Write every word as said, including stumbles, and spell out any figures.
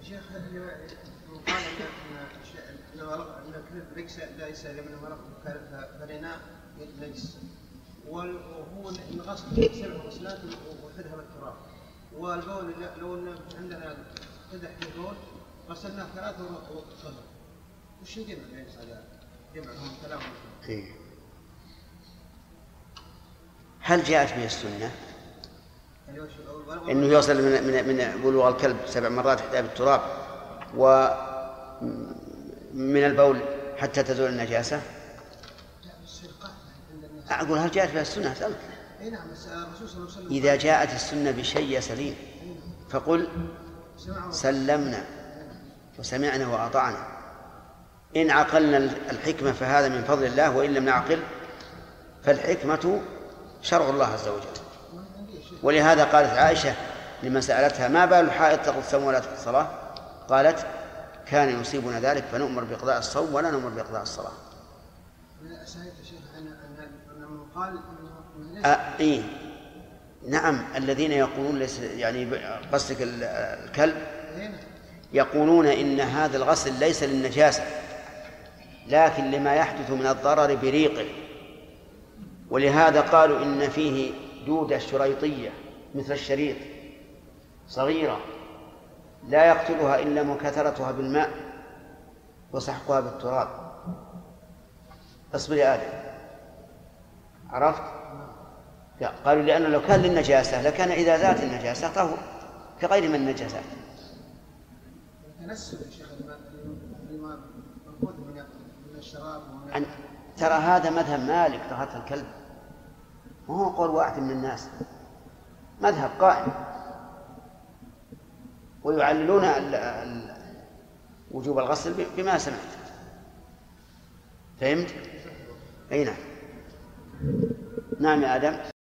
شيخ قال ان ان الكلب ليس ليس لمن مرض فرنا نجس، وهو الغسل سبع غسلات وحدها بالتراب، والبول لو ان عندنا قدح البول غسلناه ثلاثه وطهر، وش يجمع يعني هذا؟ جمعهم كلام. إيه. هل جاءت به السنة إنه يوصل من من من بلوغ الكلب سبع مرات حتى بالتراب ومن البول حتى تزول النجاسة؟ أقول هل جاءت بها السنة؟ أسألك. إذا جاءت السنة بشيء سليم فقل سلمنا وسمعنا وأطعنا. إن عقلنا الحكمة فهذا من فضل الله، وإن لم نعقل فالحكمة شرع الله عز وجل. ولهذا قالت عائشة لما سألتها ما بال الحائض تقضي الصوم ولا تقضي الصلاة؟ قالت كان يصيبنا ذلك فنؤمر بقضاء الصوم ولا نؤمر بقضاء الصلاة. أه إيه نعم. الذين يقولون ليس يعني قصدك الكلب يقولون إن هذا الغسل ليس للنجاسة لكن لما يحدث من الضرر بريقه، ولهذا قالوا إن فيه دودة شريطية مثل الشريط صغيرة لا يقتلها إلا مكاثرتها بالماء وسحقها بالتراب. اصبر يا آدم، عرفت؟ قالوا لأنه لو كان للنجاسة لكان إذا ذات النجاسة طهور كغير من النجاسات. ترى هذا مذهب مالك طهارة الكلب، وهو قول واحد من الناس، مذهب قائم، ويعللون وجوب الغسل بما سمعت. فهمت؟ أي نعم. نعم يا آدم.